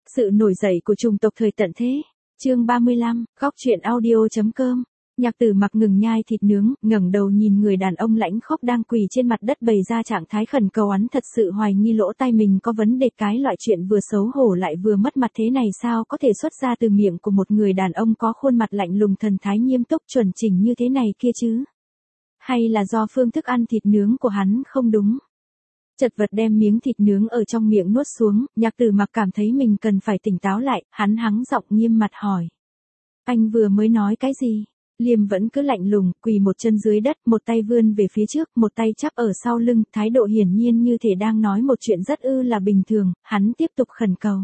Sự nổi dậy của chủng tộc thời tận thế. Chương 35, góc truyện audio.com. Nhạc Tử Mặc ngừng nhai thịt nướng, ngẩng đầu nhìn người đàn ông lãnh khốc đang quỳ trên mặt đất bày ra trạng thái khẩn cầu, hắn thật sự hoài nghi lỗ tai mình có vấn đề, cái loại chuyện vừa xấu hổ lại vừa mất mặt thế này sao có thể xuất ra từ miệng của một người đàn ông có khuôn mặt lạnh lùng, thần thái nghiêm túc chuẩn chỉnh như thế này kia chứ? Hay là do phương thức ăn thịt nướng của hắn không đúng? Chật vật đem miếng thịt nướng ở trong miệng nuốt xuống, Nhạc Tử Mặc cảm thấy mình cần phải tỉnh táo lại, hắn hắng giọng nghiêm mặt hỏi. Anh vừa mới nói cái gì? Liêm vẫn cứ lạnh lùng, quỳ một chân dưới đất, một tay vươn về phía trước, một tay chắp ở sau lưng, thái độ hiển nhiên như thể đang nói một chuyện rất là bình thường, hắn tiếp tục khẩn cầu.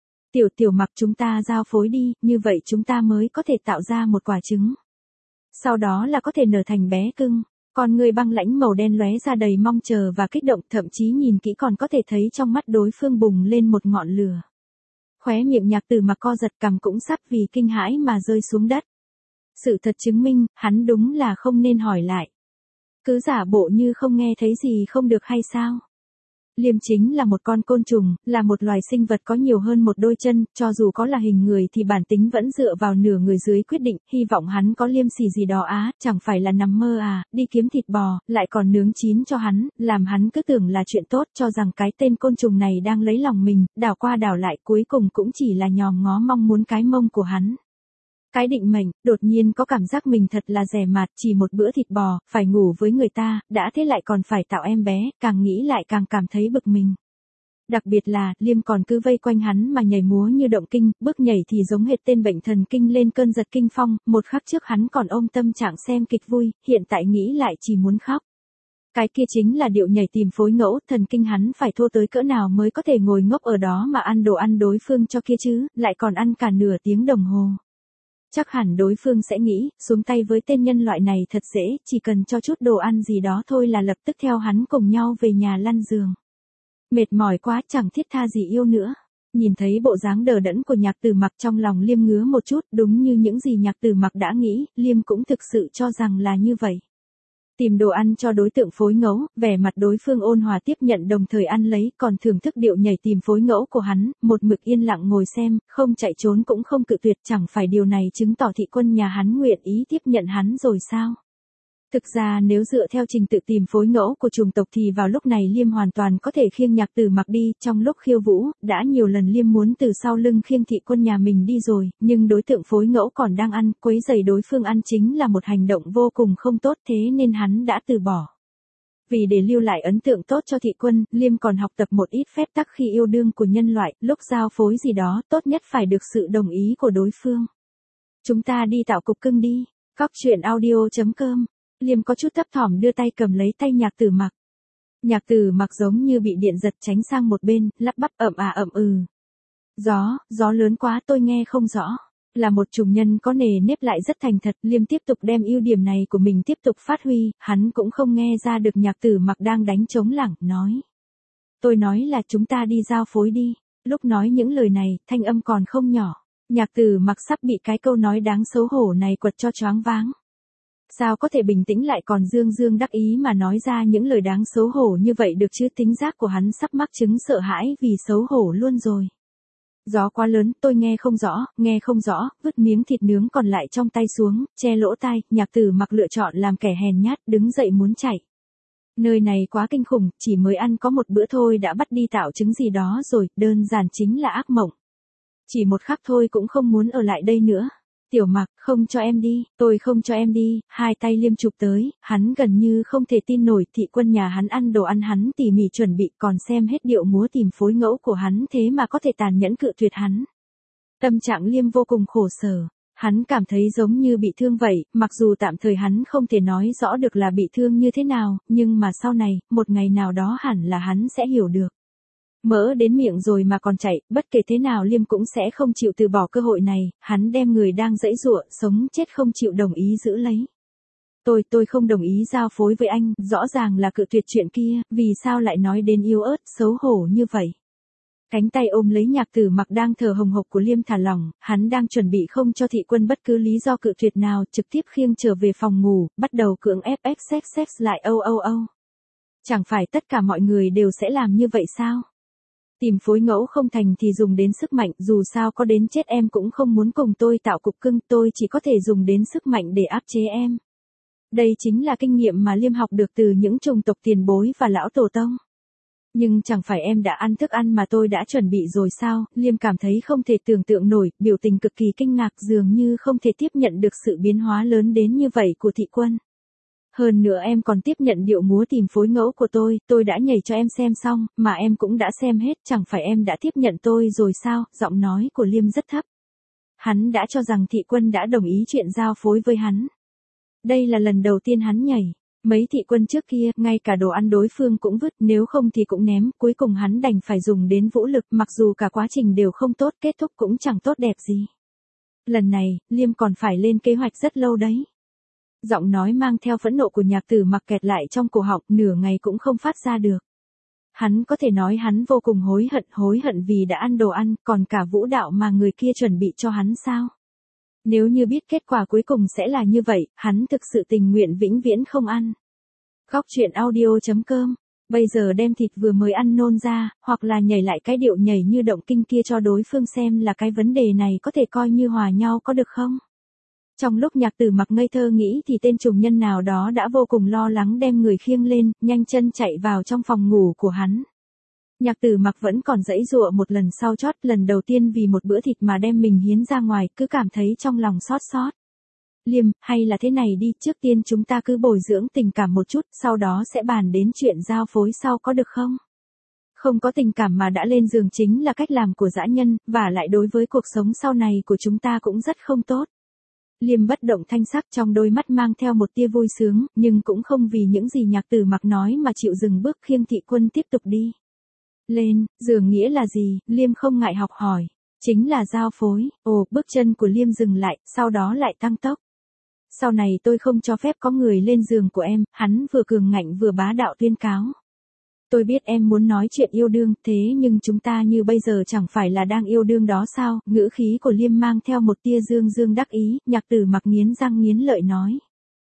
Tiểu Mặc, chúng ta giao phối đi, như vậy chúng ta mới có thể tạo ra một quả trứng. Sau đó là có thể nở thành bé cưng. Con người băng lãnh màu đen lóe ra đầy mong chờ và kích động, thậm chí nhìn kỹ còn có thể thấy trong mắt đối phương bùng lên một ngọn lửa. Khóe miệng Nhạc Tử Mặc co giật, cằm cũng sắp vì kinh hãi mà rơi xuống đất. Sự thật chứng minh, hắn đúng là không nên hỏi lại. Cứ giả bộ như không nghe thấy gì không được hay sao? Liêm chính là một con côn trùng, là một loài sinh vật có nhiều hơn một đôi chân, cho dù có là hình người thì bản tính vẫn dựa vào nửa người dưới quyết định, hy vọng hắn có liêm sỉ gì đó chẳng phải là nằm mơ đi kiếm thịt bò, lại còn nướng chín cho hắn, làm hắn cứ tưởng là chuyện tốt, cho rằng cái tên côn trùng này đang lấy lòng mình, đảo qua đảo lại cuối cùng cũng chỉ là nhòm ngó mong muốn cái mông của hắn. Cái định mệnh, đột nhiên có cảm giác mình thật là rẻ mạt, chỉ một bữa thịt bò, phải ngủ với người ta, đã thế lại còn phải tạo em bé, càng nghĩ lại càng cảm thấy bực mình. Đặc biệt là, Liêm còn cứ vây quanh hắn mà nhảy múa như động kinh, bước nhảy thì giống hệt tên bệnh thần kinh lên cơn giật kinh phong, một khắc trước hắn còn ôm tâm trạng xem kịch vui, hiện tại nghĩ lại chỉ muốn khóc. Cái kia chính là điệu nhảy tìm phối ngẫu, thần kinh hắn phải thô tới cỡ nào mới có thể ngồi ngốc ở đó mà ăn đồ ăn đối phương cho kia chứ, lại còn ăn cả nửa tiếng đồng hồ. Chắc hẳn đối phương sẽ nghĩ, xuống tay với tên nhân loại này thật dễ, chỉ cần cho chút đồ ăn gì đó thôi là lập tức theo hắn cùng nhau về nhà lăn giường. Mệt mỏi quá, chẳng thiết tha gì yêu nữa. Nhìn thấy bộ dáng đờ đẫn của Nhạc Tử Mặc, trong lòng Liêm ngứa một chút, đúng như những gì Nhạc Tử Mặc đã nghĩ, Liêm cũng thực sự cho rằng là như vậy. Tìm đồ ăn cho đối tượng phối ngẫu, vẻ mặt đối phương ôn hòa tiếp nhận đồng thời ăn lấy, còn thưởng thức điệu nhảy tìm phối ngẫu của hắn, một mực yên lặng ngồi xem, không chạy trốn cũng không cự tuyệt, chẳng phải điều này chứng tỏ thị quân nhà hắn nguyện ý tiếp nhận hắn rồi sao? Thực ra nếu dựa theo trình tự tìm phối ngẫu của chủng tộc thì vào lúc này Liêm hoàn toàn có thể khiêng Nhạc Tử Mặc đi, trong lúc khiêu vũ, đã nhiều lần Liêm muốn từ sau lưng khiêng thị quân nhà mình đi rồi, nhưng đối tượng phối ngẫu còn đang ăn, quấy rầy đối phương ăn chính là một hành động vô cùng không tốt, thế nên hắn đã từ bỏ. Vì để lưu lại ấn tượng tốt cho thị quân, Liêm còn học tập một ít phép tắc khi yêu đương của nhân loại, lúc giao phối gì đó, tốt nhất phải được sự đồng ý của đối phương. Chúng ta đi tạo cục cưng đi. Góc truyện audio.com. Liêm có chút thấp thỏm đưa tay cầm lấy tay Nhạc Tử Mặc. Nhạc Tử Mặc giống như bị điện giật tránh sang một bên, lắp bắp ậm ừ. Gió lớn quá tôi nghe không rõ. Là một trùng nhân có nề nếp lại rất thành thật, Liêm tiếp tục đem ưu điểm này của mình tiếp tục phát huy, hắn cũng không nghe ra được Nhạc Tử Mặc đang đánh trống lảng, nói. Tôi nói là chúng ta đi giao phối đi. Lúc nói những lời này, thanh âm còn không nhỏ. Nhạc Tử Mặc sắp bị cái câu nói đáng xấu hổ này quật cho choáng váng. Sao có thể bình tĩnh lại còn dương đắc ý mà nói ra những lời đáng xấu hổ như vậy được chứ, tính giác của hắn sắp mắc chứng sợ hãi vì xấu hổ luôn rồi. Gió quá lớn, tôi nghe không rõ, vứt miếng thịt nướng còn lại trong tay xuống, che lỗ tai, Nhạc Tử Mặc lựa chọn làm kẻ hèn nhát, đứng dậy muốn chạy. Nơi này quá kinh khủng, chỉ mới ăn có một bữa thôi đã bắt đi tạo trứng gì đó rồi, đơn giản chính là ác mộng. Chỉ một khắc thôi cũng không muốn ở lại đây nữa. Tiểu Mặc, không cho em đi, tôi không cho em đi, hai tay Liêm chụp tới, hắn gần như không thể tin nổi, thị quân nhà hắn ăn đồ ăn hắn tỉ mỉ chuẩn bị, còn xem hết điệu múa tìm phối ngẫu của hắn, thế mà có thể tàn nhẫn cự tuyệt hắn. Tâm trạng Liêm vô cùng khổ sở, hắn cảm thấy giống như bị thương vậy, mặc dù tạm thời hắn không thể nói rõ được là bị thương như thế nào, nhưng mà sau này, một ngày nào đó hẳn là hắn sẽ hiểu được. Mỡ đến miệng rồi mà còn chạy, bất kể thế nào Liêm cũng sẽ không chịu từ bỏ cơ hội này, hắn đem người đang giãy giụa, sống chết không chịu đồng ý giữ lấy. Tôi không đồng ý giao phối với anh, rõ ràng là cự tuyệt chuyện kia, vì sao lại nói đến yếu ớt, xấu hổ như vậy. Cánh tay ôm lấy Nhạc Tử Mặc đang thở hồng hộc của Liêm thả lỏng, hắn đang chuẩn bị không cho thị quân bất cứ lý do cự tuyệt nào, trực tiếp khiêng trở về phòng ngủ, bắt đầu cưỡng ép sex lại âu. Chẳng phải tất cả mọi người đều sẽ làm như vậy sao? Tìm phối ngẫu không thành thì dùng đến sức mạnh, dù sao có đến chết em cũng không muốn cùng tôi tạo cục cưng, tôi chỉ có thể dùng đến sức mạnh để áp chế em. Đây chính là kinh nghiệm mà Liêm học được từ những chủng tộc tiền bối và lão tổ tông. Nhưng chẳng phải em đã ăn thức ăn mà tôi đã chuẩn bị rồi sao? Liêm cảm thấy không thể tưởng tượng nổi, biểu tình cực kỳ kinh ngạc, dường như không thể tiếp nhận được sự biến hóa lớn đến như vậy của Thị Quân. Hơn nữa em còn tiếp nhận điệu múa tìm phối ngẫu của tôi đã nhảy cho em xem xong, mà em cũng đã xem hết, chẳng phải em đã tiếp nhận tôi rồi sao? Giọng nói của Liêm rất thấp. Hắn đã cho rằng Thị Quân đã đồng ý chuyện giao phối với hắn. Đây là lần đầu tiên hắn nhảy. Mấy thị quân trước kia, ngay cả đồ ăn đối phương cũng vứt, nếu không thì cũng ném, cuối cùng hắn đành phải dùng đến vũ lực, mặc dù cả quá trình đều không tốt, kết thúc cũng chẳng tốt đẹp gì. Lần này, Liêm còn phải lên kế hoạch rất lâu đấy. Giọng nói mang theo phẫn nộ của Nhạc Tử Mặc kẹt lại trong cổ họng, nửa ngày cũng không phát ra được. Hắn có thể nói hắn vô cùng hối hận vì đã ăn đồ ăn, còn cả vũ đạo mà người kia chuẩn bị cho hắn sao? Nếu như biết kết quả cuối cùng sẽ là như vậy, hắn thực sự tình nguyện vĩnh viễn không ăn. Góc truyện audio.com. Bây giờ đem thịt vừa mới ăn nôn ra, hoặc là nhảy lại cái điệu nhảy như động kinh kia cho đối phương xem là cái vấn đề này có thể coi như hòa nhau có được không? Trong lúc Nhạc Tử Mặc ngây thơ nghĩ thì tên trùng nhân nào đó đã vô cùng lo lắng đem người khiêng lên, nhanh chân chạy vào trong phòng ngủ của hắn. Nhạc Tử Mặc vẫn còn giãy giụa một lần sau chót, lần đầu tiên vì một bữa thịt mà đem mình hiến ra ngoài, cứ cảm thấy trong lòng xót xót. Liêm, hay là thế này đi, trước tiên chúng ta cứ bồi dưỡng tình cảm một chút, sau đó sẽ bàn đến chuyện giao phối sau có được không? Không có tình cảm mà đã lên giường chính là cách làm của dã nhân, và lại đối với cuộc sống sau này của chúng ta cũng rất không tốt. Liêm bất động thanh sắc, trong đôi mắt mang theo một tia vui sướng, nhưng cũng không vì những gì Nhạc Tử Mặc nói mà chịu dừng bước khiêng Thị Quân tiếp tục đi. Lên, giường nghĩa là gì? Liêm không ngại học hỏi. Chính là giao phối. Ồ, bước chân của Liêm dừng lại, sau đó lại tăng tốc. Sau này tôi không cho phép có người lên giường của em, hắn vừa cường ngạnh vừa bá đạo tuyên cáo. Tôi biết em muốn nói chuyện yêu đương, thế nhưng chúng ta như bây giờ chẳng phải là đang yêu đương đó sao? Ngữ khí của Liêm mang theo một tia dương đắc ý, Nhạc Tử Mặc nghiến răng nghiến lợi nói.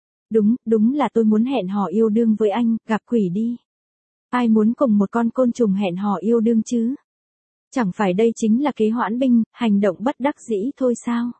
Đúng là tôi muốn hẹn hò yêu đương với anh, gặp quỷ đi. Ai muốn cùng một con côn trùng hẹn hò yêu đương chứ? Chẳng phải đây chính là kế hoãn binh, hành động bất đắc dĩ thôi sao?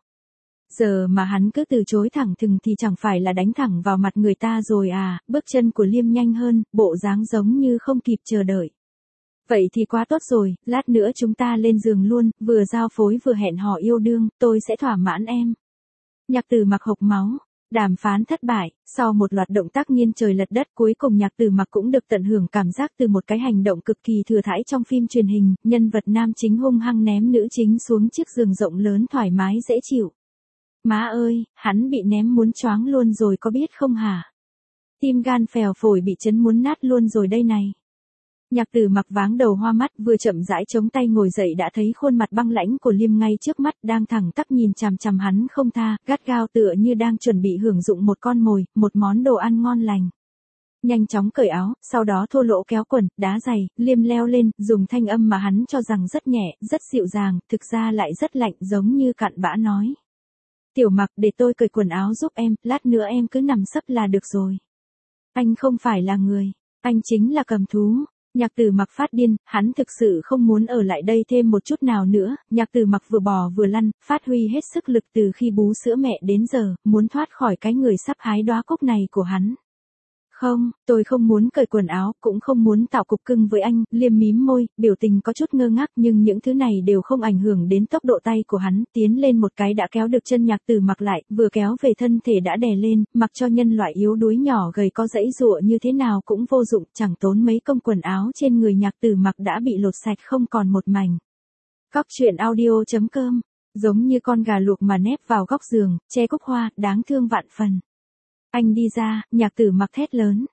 Giờ mà hắn cứ từ chối thẳng thừng thì chẳng phải là đánh thẳng vào mặt người ta rồi à? Bước chân của Liêm nhanh hơn, bộ dáng giống như không kịp chờ đợi. Vậy thì quá tốt rồi, lát nữa chúng ta lên giường luôn, vừa giao phối vừa hẹn hò yêu đương, tôi sẽ thỏa mãn em. Nhạc Tử Mặc hộc máu. Đàm phán thất bại, sau một loạt động tác nghiêng trời lật đất, cuối cùng Nhạc Tử Mặc cũng được tận hưởng cảm giác từ một cái hành động cực kỳ thừa thãi trong phim truyền hình, nhân vật nam chính hung hăng ném nữ chính xuống chiếc giường rộng lớn thoải mái dễ chịu. Má ơi, hắn bị ném muốn choáng luôn rồi có biết không hả? Tim gan phèo phổi bị chấn muốn nát luôn rồi đây này. Nhạc Tử Mặc váng đầu hoa mắt, vừa chậm rãi chống tay ngồi dậy đã thấy khuôn mặt băng lãnh của Liêm ngay trước mắt, đang thẳng tắp nhìn chằm chằm hắn không tha, gắt gao tựa như đang chuẩn bị hưởng dụng một con mồi, một món đồ ăn ngon lành. Nhanh chóng cởi áo, sau đó thô lỗ kéo quần, đá giày, Liêm leo lên, dùng thanh âm mà hắn cho rằng rất nhẹ, rất dịu dàng, thực ra lại rất lạnh, giống như cặn bã nói. Tiểu Mặc, để tôi cởi quần áo giúp em, lát nữa em cứ nằm sấp là được rồi. Anh không phải là người, anh chính là cầm thú. Nhạc Tử Mặc phát điên, hắn thực sự không muốn ở lại đây thêm một chút nào nữa, Nhạc Tử Mặc vừa bò vừa lăn, phát huy hết sức lực từ khi bú sữa mẹ đến giờ, muốn thoát khỏi cái người sắp hái đóa cúc này của hắn. Không, tôi không muốn cởi quần áo, cũng không muốn tạo cục cưng với anh, Liêm mím môi, biểu tình có chút ngơ ngác nhưng những thứ này đều không ảnh hưởng đến tốc độ tay của hắn, tiến lên một cái đã kéo được chân Nhạc Tử Mặc lại, vừa kéo về thân thể đã đè lên, mặc cho nhân loại yếu đuối nhỏ gầy có dãy dụa như thế nào cũng vô dụng, chẳng tốn mấy công quần áo trên người Nhạc Tử Mặc đã bị lột sạch không còn một mảnh. Góc truyện audio.com, giống như con gà luộc mà nép vào góc giường, che cúc hoa, đáng thương vạn phần. Anh đi ra, Nhạc Tử Mặc thét lớn.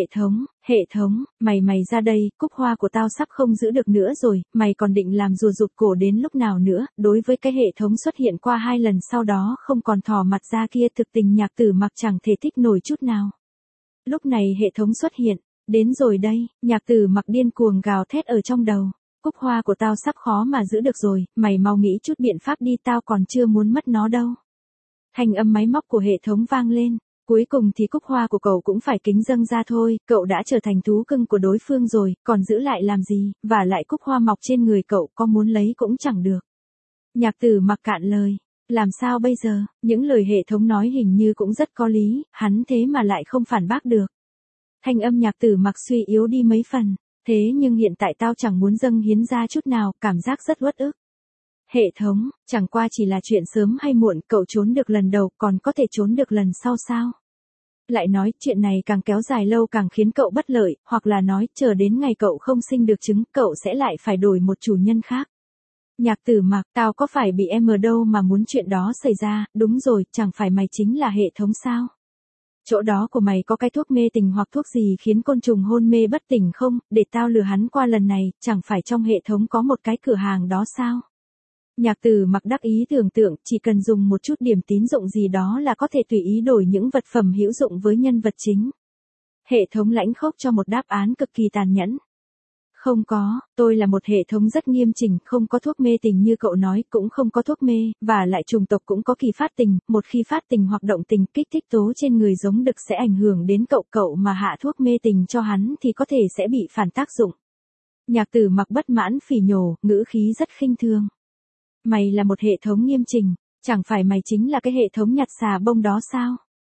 Hệ thống, mày ra đây, cúc hoa của tao sắp không giữ được nữa rồi, mày còn định làm rùa rụt cổ đến lúc nào nữa? Đối với cái hệ thống xuất hiện qua 2 lần sau đó không còn thò mặt ra kia, thực tình Nhạc Tử Mặc chẳng thể thích nổi chút nào. Lúc này hệ thống xuất hiện, đến rồi đây, Nhạc Tử Mặc điên cuồng gào thét ở trong đầu. Cúc hoa của tao sắp khó mà giữ được rồi, mày mau nghĩ chút biện pháp đi, tao còn chưa muốn mất nó đâu. Thanh âm máy móc của hệ thống vang lên. Cuối cùng thì cúc hoa của cậu cũng phải kính dâng ra thôi, cậu đã trở thành thú cưng của đối phương rồi, còn giữ lại làm gì, và lại cúc hoa mọc trên người cậu có muốn lấy cũng chẳng được. Nhạc Tử Mặc cạn lời. Làm sao bây giờ, những lời hệ thống nói hình như cũng rất có lý, hắn thế mà lại không phản bác được. Thanh âm Nhạc Tử Mặc suy yếu đi mấy phần, thế nhưng hiện tại tao chẳng muốn dâng hiến ra chút nào, cảm giác rất uất ức. Hệ thống, chẳng qua chỉ là chuyện sớm hay muộn, cậu trốn được lần đầu còn có thể trốn được lần sau sao? Lại nói, chuyện này càng kéo dài lâu càng khiến cậu bất lợi, hoặc là nói, chờ đến ngày cậu không sinh được trứng, cậu sẽ lại phải đổi một chủ nhân khác. Nhạc Tử Mặc, tao có phải bị em ở đâu mà muốn chuyện đó xảy ra, đúng rồi, chẳng phải mày chính là hệ thống sao? Chỗ đó của mày có cái thuốc mê tình hoặc thuốc gì khiến côn trùng hôn mê bất tỉnh không, để tao lừa hắn qua lần này, chẳng phải trong hệ thống có một cái cửa hàng đó sao? Nhạc Tử Mặc đắc ý tưởng tượng, chỉ cần dùng một chút điểm tín dụng gì đó là có thể tùy ý đổi những vật phẩm hữu dụng với nhân vật chính. Hệ thống lãnh khốc cho một đáp án cực kỳ tàn nhẫn. Không có, tôi là một hệ thống rất nghiêm chỉnh, không có thuốc mê tình như cậu nói, cũng không có thuốc mê, và lại chủng tộc cũng có kỳ phát tình, một khi phát tình hoặc động tình kích thích tố trên người giống đực sẽ ảnh hưởng đến cậu mà hạ thuốc mê tình cho hắn thì có thể sẽ bị phản tác dụng. Nhạc Tử Mặc bất mãn phỉ nhổ, ngữ khí rất khinh thường. Mày là một hệ thống nghiêm chỉnh, chẳng phải mày chính là cái hệ thống nhặt xà bông đó sao?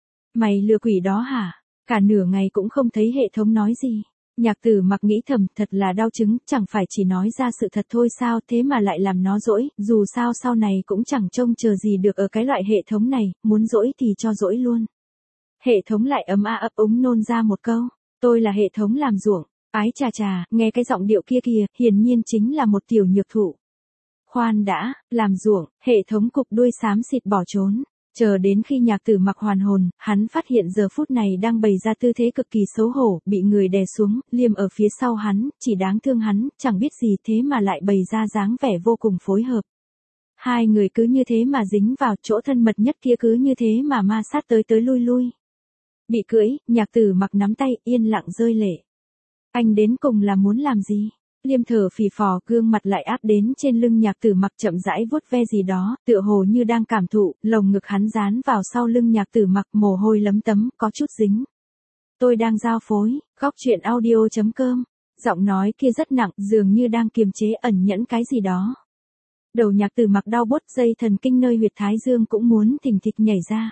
Mày lừa quỷ đó hả? Cả nửa ngày cũng không thấy hệ thống nói gì. Nhạc Tử Mặc nghĩ thầm, thật là đau chứng, chẳng phải chỉ nói ra sự thật thôi sao, thế mà lại làm nó dỗi, dù sao sau này cũng chẳng trông chờ gì được ở cái loại hệ thống này, muốn dỗi thì cho dỗi luôn. Hệ thống lại ấm ấp úng nôn ra một câu, tôi là hệ thống làm ruộng, ái chà chà, nghe cái giọng điệu kia kìa, hiển nhiên chính là một tiểu nhược thụ. Khoan đã, làm ruộng, hệ thống cục đuôi xám xịt bỏ trốn. Chờ đến khi Nhạc Tử Mặc hoàn hồn, hắn phát hiện giờ phút này đang bày ra tư thế cực kỳ xấu hổ, bị người đè xuống, Liêm ở phía sau hắn, chỉ đáng thương hắn, chẳng biết gì thế mà lại bày ra dáng vẻ vô cùng phối hợp. Hai người cứ như thế mà dính vào, chỗ thân mật nhất kia cứ như thế mà ma sát tới lui lui. Bị cưỡi, Nhạc Tử Mặc nắm tay, yên lặng rơi lệ. Anh đến cùng là muốn làm gì? Liêm thở phì phò, gương mặt lại áp đến trên lưng Nhạc Tử Mặc chậm rãi vuốt ve gì đó, tựa hồ như đang cảm thụ, lồng ngực hắn dán vào sau lưng Nhạc Tử Mặc, mồ hôi lấm tấm, có chút dính. Tôi đang giao phối, góc chuyện audio.com. Giọng nói kia rất nặng, dường như đang kiềm chế ẩn nhẫn cái gì đó. Đầu Nhạc Tử Mặc đau buốt, dây thần kinh nơi huyệt thái dương cũng muốn thình thịch nhảy ra.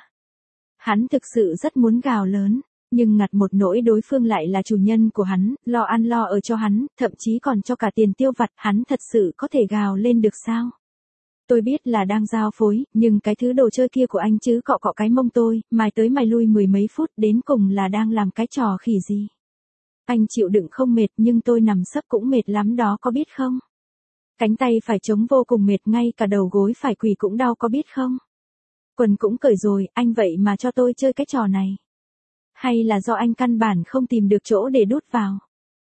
Hắn thực sự rất muốn gào lớn. Nhưng ngặt một nỗi đối phương lại là chủ nhân của hắn, lo ăn lo ở cho hắn, thậm chí còn cho cả tiền tiêu vặt, hắn thật sự có thể gào lên được sao? Tôi biết là đang giao phối, nhưng cái thứ đồ chơi kia của anh chứ cọ cọ cái mông tôi, mài tới mài lui mười mấy phút, đến cùng là đang làm cái trò khỉ gì? Anh chịu đựng không mệt nhưng tôi nằm sấp cũng mệt lắm đó có biết không? Cánh tay phải chống vô cùng mệt, ngay cả đầu gối phải quỳ cũng đau có biết không? Quần cũng cởi rồi, anh vậy mà cho tôi chơi cái trò này. Hay là do anh căn bản không tìm được chỗ để đút vào?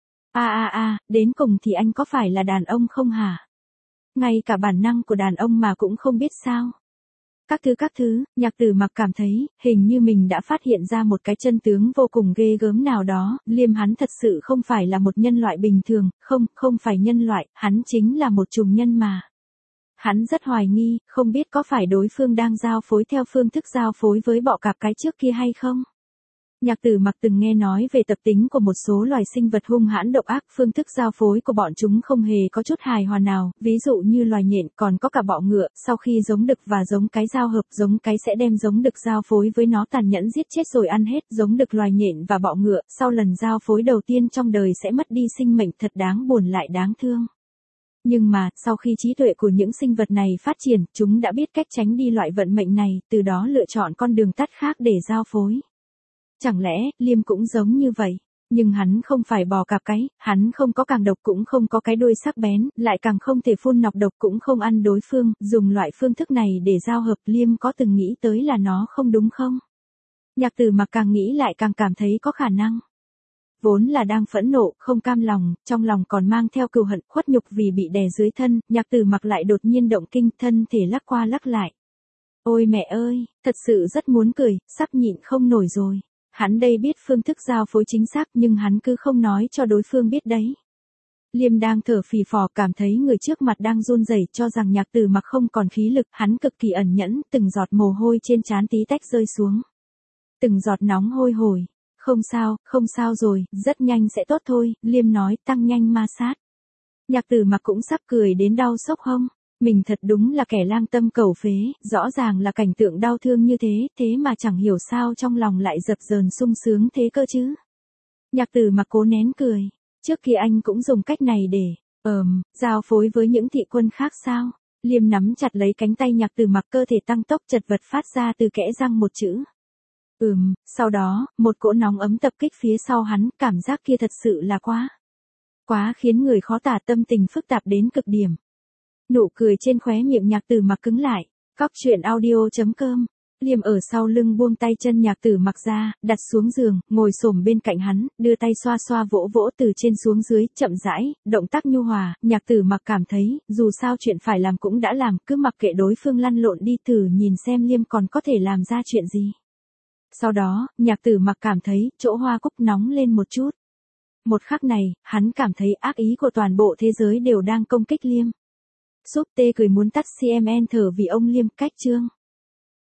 Đến cùng thì anh có phải là đàn ông không hả? Ngay cả bản năng của đàn ông mà cũng không biết sao? Các thứ, Nhạc Tử Mặc cảm thấy, hình như mình đã phát hiện ra một cái chân tướng vô cùng ghê gớm nào đó, Liêm hắn thật sự không phải là một nhân loại bình thường, không phải nhân loại, hắn chính là một trùng nhân mà. Hắn rất hoài nghi, không biết có phải đối phương đang giao phối theo phương thức giao phối với bọ cạp cái trước kia hay không? Nhạc Tử Mặc từng nghe nói về tập tính của một số loài sinh vật hung hãn độc ác, phương thức giao phối của bọn chúng không hề có chút hài hòa nào, ví dụ như loài nhện, còn có cả bọ ngựa, sau khi giống đực và giống cái giao hợp, giống cái sẽ đem giống đực giao phối với nó tàn nhẫn giết chết rồi ăn hết, giống đực loài nhện và bọ ngựa, sau lần giao phối đầu tiên trong đời sẽ mất đi sinh mệnh, thật đáng buồn lại đáng thương. Nhưng mà, sau khi trí tuệ của những sinh vật này phát triển, chúng đã biết cách tránh đi loại vận mệnh này, từ đó lựa chọn con đường tắt khác để giao phối. Chẳng lẽ, Liêm cũng giống như vậy? Nhưng hắn không phải bò cạp cái, hắn không có càng độc cũng không có cái đuôi sắc bén, lại càng không thể phun nọc độc cũng không ăn đối phương, dùng loại phương thức này để giao hợp, Liêm có từng nghĩ tới là nó không đúng không? Nhạc Tử Mặc càng nghĩ lại càng cảm thấy có khả năng. Vốn là đang phẫn nộ, không cam lòng, trong lòng còn mang theo cừu hận, khuất nhục vì bị đè dưới thân, Nhạc Tử Mặc lại đột nhiên động kinh, thân thể lắc qua lắc lại. Ôi mẹ ơi, thật sự rất muốn cười, sắp nhịn không nổi rồi. Hắn đây biết phương thức giao phối chính xác nhưng hắn cứ không nói cho đối phương biết đấy. Liêm đang thở phì phò, cảm thấy người trước mặt đang run rẩy, cho rằng Nhạc Tử Mặc không còn khí lực, hắn cực kỳ ẩn nhẫn, từng giọt mồ hôi trên trán tí tách rơi xuống. từng giọt nóng hôi hổi. Không sao rồi, rất nhanh sẽ tốt thôi, Liêm nói, tăng nhanh ma sát. Nhạc Tử Mặc cũng sắp cười đến đau sốc hông. Mình thật đúng là kẻ lang tâm cầu phế, rõ ràng là cảnh tượng đau thương như thế mà chẳng hiểu sao trong lòng lại dập dờn sung sướng thế cơ chứ. Nhạc Tử Mặc cố nén cười. Trước kia anh cũng dùng cách này để, giao phối với những thị quân khác sao? Liêm nắm chặt lấy cánh tay Nhạc Tử Mặc, cơ thể tăng tốc chật vật phát ra từ kẽ răng một chữ. Sau đó, một cỗ nóng ấm tập kích phía sau hắn, cảm giác kia thật sự là quá khiến người khó tả, tâm tình phức tạp đến cực điểm. Nụ cười trên khóe miệng Nhạc Tử Mặc cứng lại. Cóc truyện audio.com. Liêm ở sau lưng buông tay chân Nhạc Tử Mặc ra, đặt xuống giường, ngồi xổm bên cạnh hắn, đưa tay xoa xoa vỗ vỗ từ trên xuống dưới, chậm rãi, động tác nhu hòa. Nhạc Tử Mặc cảm thấy, dù sao chuyện phải làm cũng đã làm, cứ mặc kệ đối phương lăn lộn đi, thử nhìn xem Liêm còn có thể làm ra chuyện gì. Sau đó, Nhạc Tử Mặc cảm thấy, chỗ hoa cúc nóng lên một chút. Một khắc này, hắn cảm thấy ác ý của toàn bộ thế giới đều đang công kích Liêm. Súp tê cười muốn tắt CMN thở vì ông Liêm cách chương.